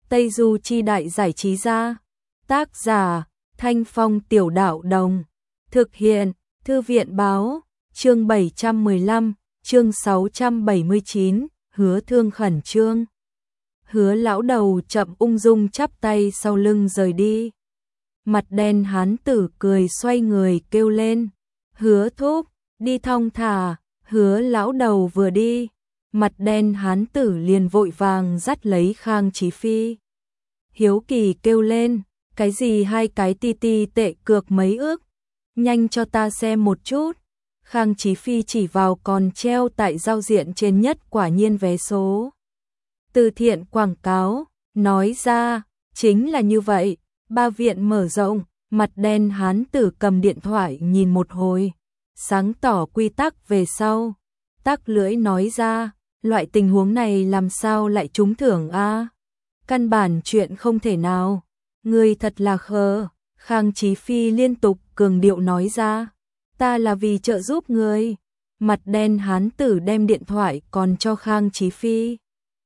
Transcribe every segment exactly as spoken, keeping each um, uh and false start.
Tây Du Chi Đại Giải Trí Gia. Tác giả Thanh Phong Tiểu Đạo Đồng. Thực hiện Thư viện Báo. Chương bảy trăm mười lăm, chương sáu trăm bảy mươi chín, Hứa Thương khẩn trương. Hứa lão đầu chậm ung dung chắp tay sau lưng rời đi. Mặt đen hán tử cười xoay người kêu lên. Hứa thúc, đi thong thả. Hứa lão đầu vừa đi, mặt đen hán tử liền vội vàng dắt lấy Khang Chí Phi. Hiếu kỳ kêu lên, cái gì hai cái ti ti tệ cược mấy ước, nhanh cho ta xem một chút. Khang Chí Phi chỉ vào còn treo tại giao diện trên nhất quả nhiên vé số từ thiện quảng cáo, nói ra, chính là như vậy. Ba viện mở rộng, mặt đen hán tử cầm điện thoại nhìn một hồi, sáng tỏ quy tắc về sau, tắc lưỡi nói ra, loại tình huống này làm sao lại trúng thưởng a? Căn bản chuyện không thể nào, người thật là khờ. Khang Chí Phi liên tục cường điệu nói ra, ta là vì trợ giúp người. Mặt đen hán tử đem điện thoại còn cho Khang Chí Phi.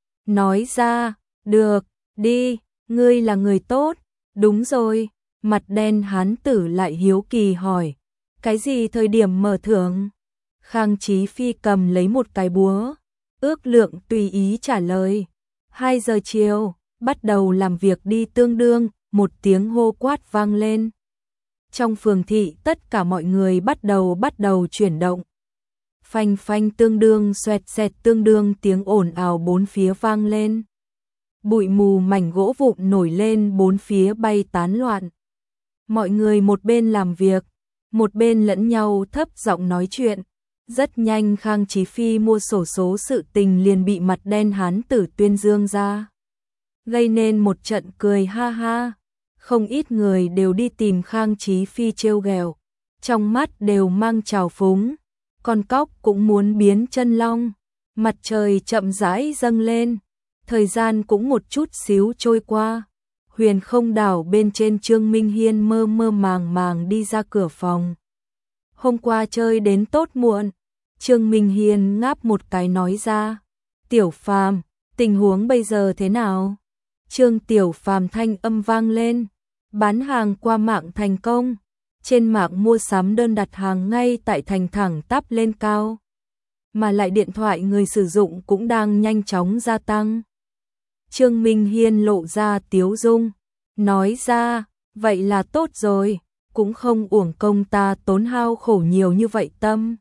Nói ra, được, đi, ngươi là người tốt. Đúng rồi, mặt đen hán tử lại hiếu kỳ hỏi, cái gì thời điểm mở thưởng? Khang Chí Phi cầm lấy một cái búa, ước lượng tùy ý trả lời. Hai giờ chiều, bắt đầu làm việc đi tương đương, một tiếng hô quát vang lên. Trong phường thị tất cả mọi người bắt đầu bắt đầu chuyển động. Phanh phanh tương đương xoẹt xẹt tương đương tiếng ồn ào bốn phía vang lên. Bụi mù mảnh gỗ vụn nổi lên bốn phía bay tán loạn. Mọi người một bên làm việc, một bên lẫn nhau thấp giọng nói chuyện. Rất nhanh Khang Chí Phi mua sổ số sự tình liền bị mặt đen hán tử tuyên dương ra, gây nên một trận cười ha ha. Không ít người đều đi tìm Khang Chí Phi trêu ghẹo, trong mắt đều mang trào phúng. Con cóc cũng muốn biến chân long. Mặt trời chậm rãi dâng lên, thời gian cũng một chút xíu trôi qua. Huyền Không đảo bên trên Trương Minh Hiên mơ mơ màng màng đi ra cửa phòng. Hôm qua chơi đến tốt muộn. Trương Minh Hiên ngáp một cái nói ra, Tiểu Phàm, tình huống bây giờ thế nào? Trương Tiểu Phàm thanh âm vang lên, bán hàng qua mạng thành công, trên mạng mua sắm đơn đặt hàng ngay tại thành thẳng tắp lên cao, mà lại điện thoại người sử dụng cũng đang nhanh chóng gia tăng. Trương Minh Hiên lộ ra tiếu dung, nói ra, vậy là tốt rồi, cũng không uổng công ta tốn hao khổ nhiều như vậy tâm.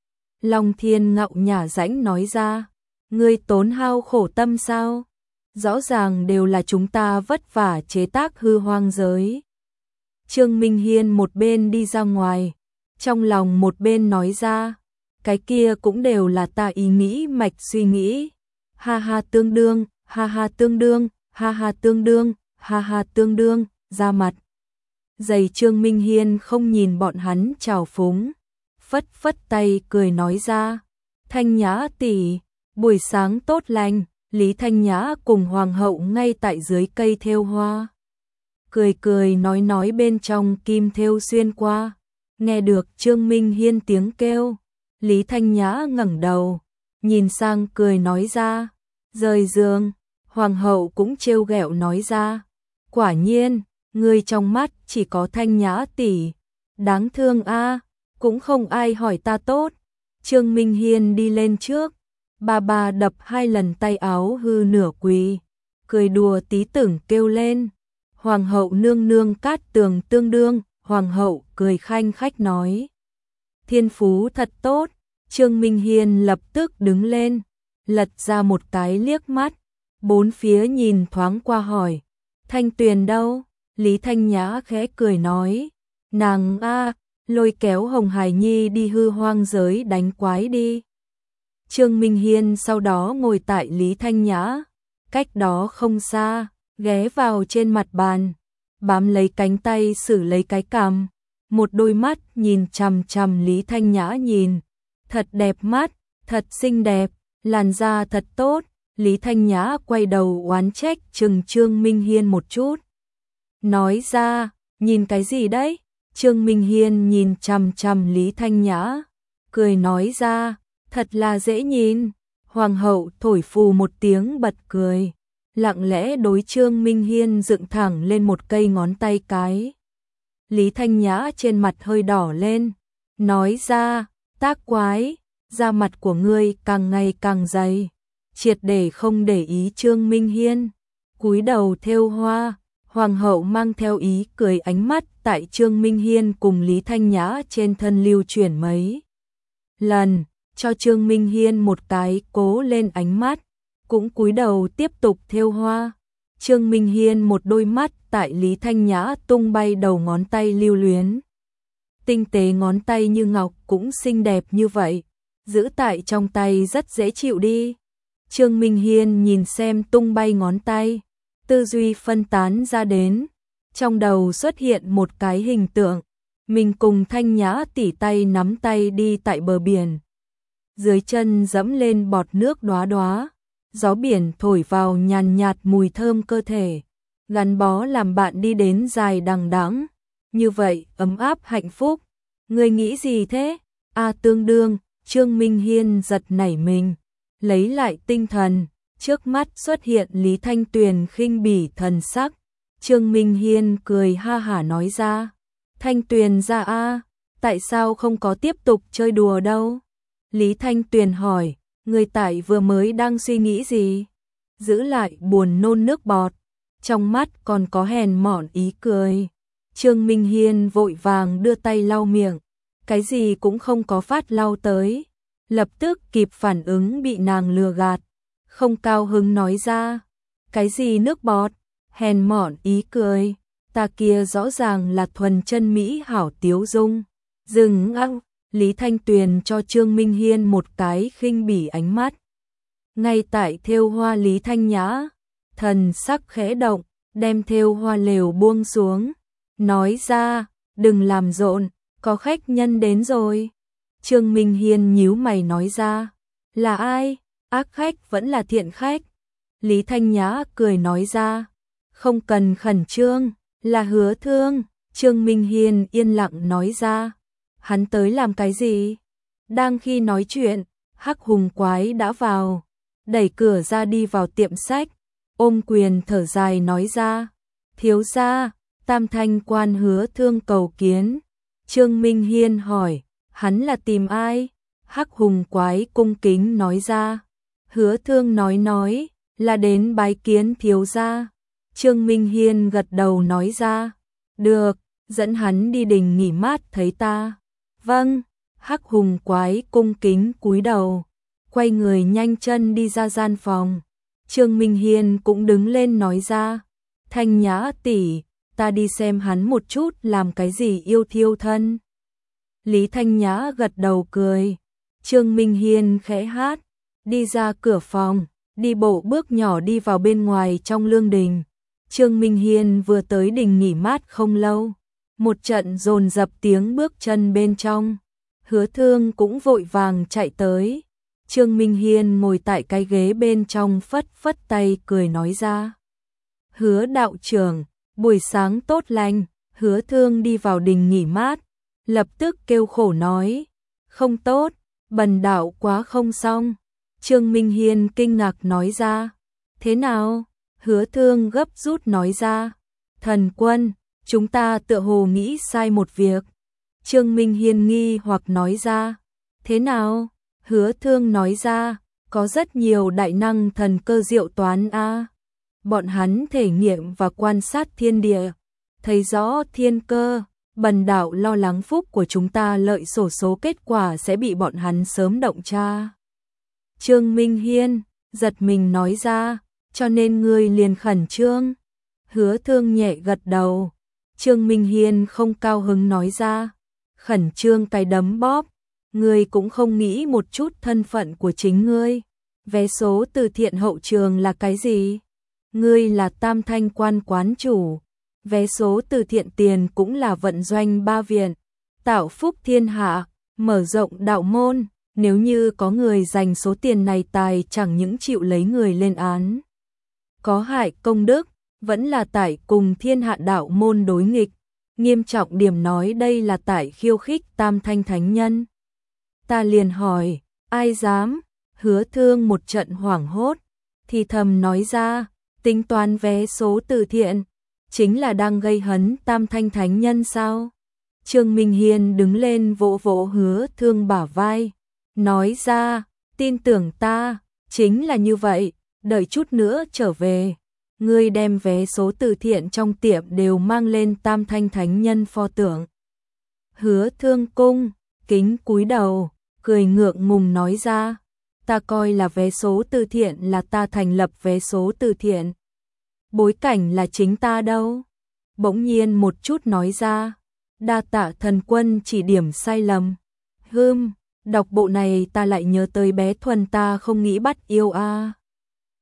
Long Thiên ngạo nhả rãnh nói ra, ngươi tốn hao khổ tâm sao? Rõ ràng đều là chúng ta vất vả chế tác hư hoang giới. Trương Minh Hiên một bên đi ra ngoài, trong lòng một bên nói ra, cái kia cũng đều là ta ý nghĩ mạch suy nghĩ. Ha ha tương đương, ha ha tương đương, ha ha tương đương, ha ha tương đương, ra mặt. Giày Trương Minh Hiên không nhìn bọn hắn trào phúng, phất phất tay cười nói ra, Thanh Nhã tỷ, buổi sáng tốt lành. Lý Thanh Nhã cùng hoàng hậu ngay tại dưới cây thêu hoa, cười cười nói nói bên trong kim thêu xuyên qua. Nghe được Trương Minh Hiên tiếng kêu, Lý Thanh Nhã ngẩng đầu, nhìn sang cười nói ra, rời giường. Hoàng hậu cũng trêu ghẹo nói ra, quả nhiên, ngươi trong mắt chỉ có Thanh Nhã tỷ, đáng thương a, cũng không ai hỏi ta tốt. Trương Minh Hiên đi lên trước, bà bà đập hai lần tay áo hư nửa quỳ, cười đùa tí tưởng kêu lên, hoàng hậu nương nương cát tường tương đương. Hoàng hậu cười khanh khách nói, thiên phú thật tốt. Trương Minh Hiên lập tức đứng lên, lật ra một cái liếc mắt, bốn phía nhìn thoáng qua hỏi, Thanh Tuyền đâu? Lý Thanh Nhã khẽ cười nói, nàng a, lôi kéo Hồng Hải Nhi đi hư hoang giới đánh quái đi. Trương Minh Hiên sau đó ngồi tại Lý Thanh Nhã, cách đó không xa, ghé vào trên mặt bàn, bám lấy cánh tay xử lấy cái cằm, một đôi mắt nhìn chằm chằm Lý Thanh Nhã nhìn, thật đẹp mắt, thật xinh đẹp, làn da thật tốt. Lý Thanh Nhã quay đầu oán trách chừng Trương Minh Hiên một chút, nói ra, nhìn cái gì đấy? Trương Minh Hiên nhìn chằm chằm Lý Thanh Nhã, cười nói ra, thật là dễ nhìn. Hoàng hậu thổi phù một tiếng bật cười, lặng lẽ đối Trương Minh Hiên dựng thẳng lên một cây ngón tay cái. Lý Thanh Nhã trên mặt hơi đỏ lên, nói ra, tác quái, da mặt của ngươi càng ngày càng dày, triệt để không để ý Trương Minh Hiên, cúi đầu thêu hoa. Hoàng hậu mang theo ý cười ánh mắt tại Trương Minh Hiên cùng Lý Thanh Nhã trên thân lưu chuyển mấy lần, cho Trương Minh Hiên một cái cố lên ánh mắt, cũng cúi đầu tiếp tục thêu hoa. Trương Minh Hiên một đôi mắt tại Lý Thanh Nhã tung bay đầu ngón tay lưu luyến. Tinh tế ngón tay như ngọc cũng xinh đẹp như vậy, giữ tại trong tay rất dễ chịu đi. Trương Minh Hiên nhìn xem tung bay ngón tay, tư duy phân tán ra đến, trong đầu xuất hiện một cái hình tượng, mình cùng Thanh Nhã tỉ tay nắm tay đi tại bờ biển. Dưới chân dẫm lên bọt nước đóa đóa, gió biển thổi vào nhàn nhạt mùi thơm cơ thể, gắn bó làm bạn đi đến dài đằng đẵng, như vậy ấm áp hạnh phúc. Ngươi nghĩ gì thế? A tương đương, Trương Minh Hiên giật nảy mình, lấy lại tinh thần. Trước mắt xuất hiện Lý Thanh Tuyền khinh bỉ thần sắc. Trương Minh Hiên cười ha hả nói ra, Thanh Tuyền ra a, tại sao không có tiếp tục chơi đùa đâu? Lý Thanh Tuyền hỏi, người tại vừa mới đang suy nghĩ gì? Giữ lại buồn nôn nước bọt, trong mắt còn có hèn mọn ý cười. Trương Minh Hiên vội vàng đưa tay lau miệng, cái gì cũng không có phát lau tới, lập tức kịp phản ứng bị nàng lừa gạt. Không cao hứng nói ra, cái gì nước bọt, hèn mọn ý cười, ta kia rõ ràng là thuần chân mỹ hảo tiếu dung. Dừng ăng, Lý Thanh Tuyền cho Trương Minh Hiên một cái khinh bỉ ánh mắt. Ngay tại thêu hoa Lý Thanh Nhã, thần sắc khẽ động, đem thêu hoa lều buông xuống, nói ra, đừng làm rộn, có khách nhân đến rồi. Trương Minh Hiên nhíu mày nói ra, là ai? Ác khách vẫn là thiện khách? Lý Thanh Nhã cười nói ra, không cần khẩn trương, là Hứa Thương. Trương Minh Hiên yên lặng nói ra, hắn tới làm cái gì? Đang khi nói chuyện, Hắc Hùng Quái đã vào, đẩy cửa ra đi vào tiệm sách, ôm quyền thở dài nói ra, thiếu gia, Tam Thanh quan Hứa Thương cầu kiến. Trương Minh Hiên hỏi, hắn là tìm ai? Hắc Hùng Quái cung kính nói ra, Hứa Thương nói nói, là đến bái kiến thiếu gia. Trương Minh Hiên gật đầu nói ra, được, dẫn hắn đi đình nghỉ mát thấy ta. Vâng, Hắc Hùng Quái cung kính cúi đầu, quay người nhanh chân đi ra gian phòng. Trương Minh Hiên cũng đứng lên nói ra, Thanh Nhã tỷ, ta đi xem hắn một chút làm cái gì yêu thiêu thân. Lý Thanh Nhã gật đầu cười, Trương Minh Hiên khẽ hát, đi ra cửa phòng, đi bộ bước nhỏ đi vào bên ngoài trong lương đình. Trương Minh Hiên vừa tới đình nghỉ mát không lâu, một trận dồn dập tiếng bước chân bên trong. Hứa Thương cũng vội vàng chạy tới. Trương Minh Hiên ngồi tại cái ghế bên trong phất phất tay cười nói ra, Hứa đạo trưởng, buổi sáng tốt lành. Hứa Thương đi vào đình nghỉ mát, lập tức kêu khổ nói, không tốt, bần đạo quá không xong. Trương Minh Hiên kinh ngạc nói ra, thế nào? Hứa Thương gấp rút nói ra, thần quân, chúng ta tựa hồ nghĩ sai một việc. Trương Minh Hiên nghi hoặc nói ra, thế nào? Hứa Thương nói ra, có rất nhiều đại năng thần cơ diệu toán a, bọn hắn thể nghiệm và quan sát thiên địa, thấy rõ thiên cơ, bần đạo lo lắng phúc của chúng ta lợi sổ số kết quả sẽ bị bọn hắn sớm động tra. Trương Minh Hiên giật mình nói ra, cho nên ngươi liền khẩn trương. Hứa Thương nhẹ gật đầu. Trương Minh Hiên không cao hứng nói ra, khẩn trương cái đấm bóp, ngươi cũng không nghĩ một chút thân phận của chính ngươi. Vé số từ thiện hậu trường là cái gì? Ngươi là Tam Thanh quan quán chủ. Vé số từ thiện tiền cũng là vận doanh ba viện, tạo phúc thiên hạ, mở rộng đạo môn. Nếu như có người dành số tiền này tài chẳng những chịu lấy người lên án, có hại công đức, vẫn là tại cùng thiên hạ đạo môn đối nghịch. Nghiêm trọng điểm nói đây là tại khiêu khích Tam Thanh thánh nhân. Ta liền hỏi, ai dám? Hứa Thương một trận hoảng hốt, thì thầm nói ra, Tính toán vé số từ thiện, chính là đang gây hấn Tam Thanh Thánh Nhân sao? Trương Minh Hiên đứng lên vỗ vỗ Hứa Thương bả vai, nói ra, tin tưởng ta, chính là như vậy, đợi chút nữa trở về. Ngươi đem vé số từ thiện trong tiệm đều mang lên Tam Thanh Thánh Nhân pho tượng. Hứa Thương cung, kính cúi đầu, cười ngượng ngùng nói ra, ta coi là vé số từ thiện là ta thành lập vé số từ thiện. Bối cảnh là chính ta đâu. Bỗng nhiên một chút nói ra, đa tạ thần quân chỉ điểm sai lầm. Hừm, đọc bộ này ta lại nhớ tới bé Thuần ta không nghĩ bắt yêu a. À.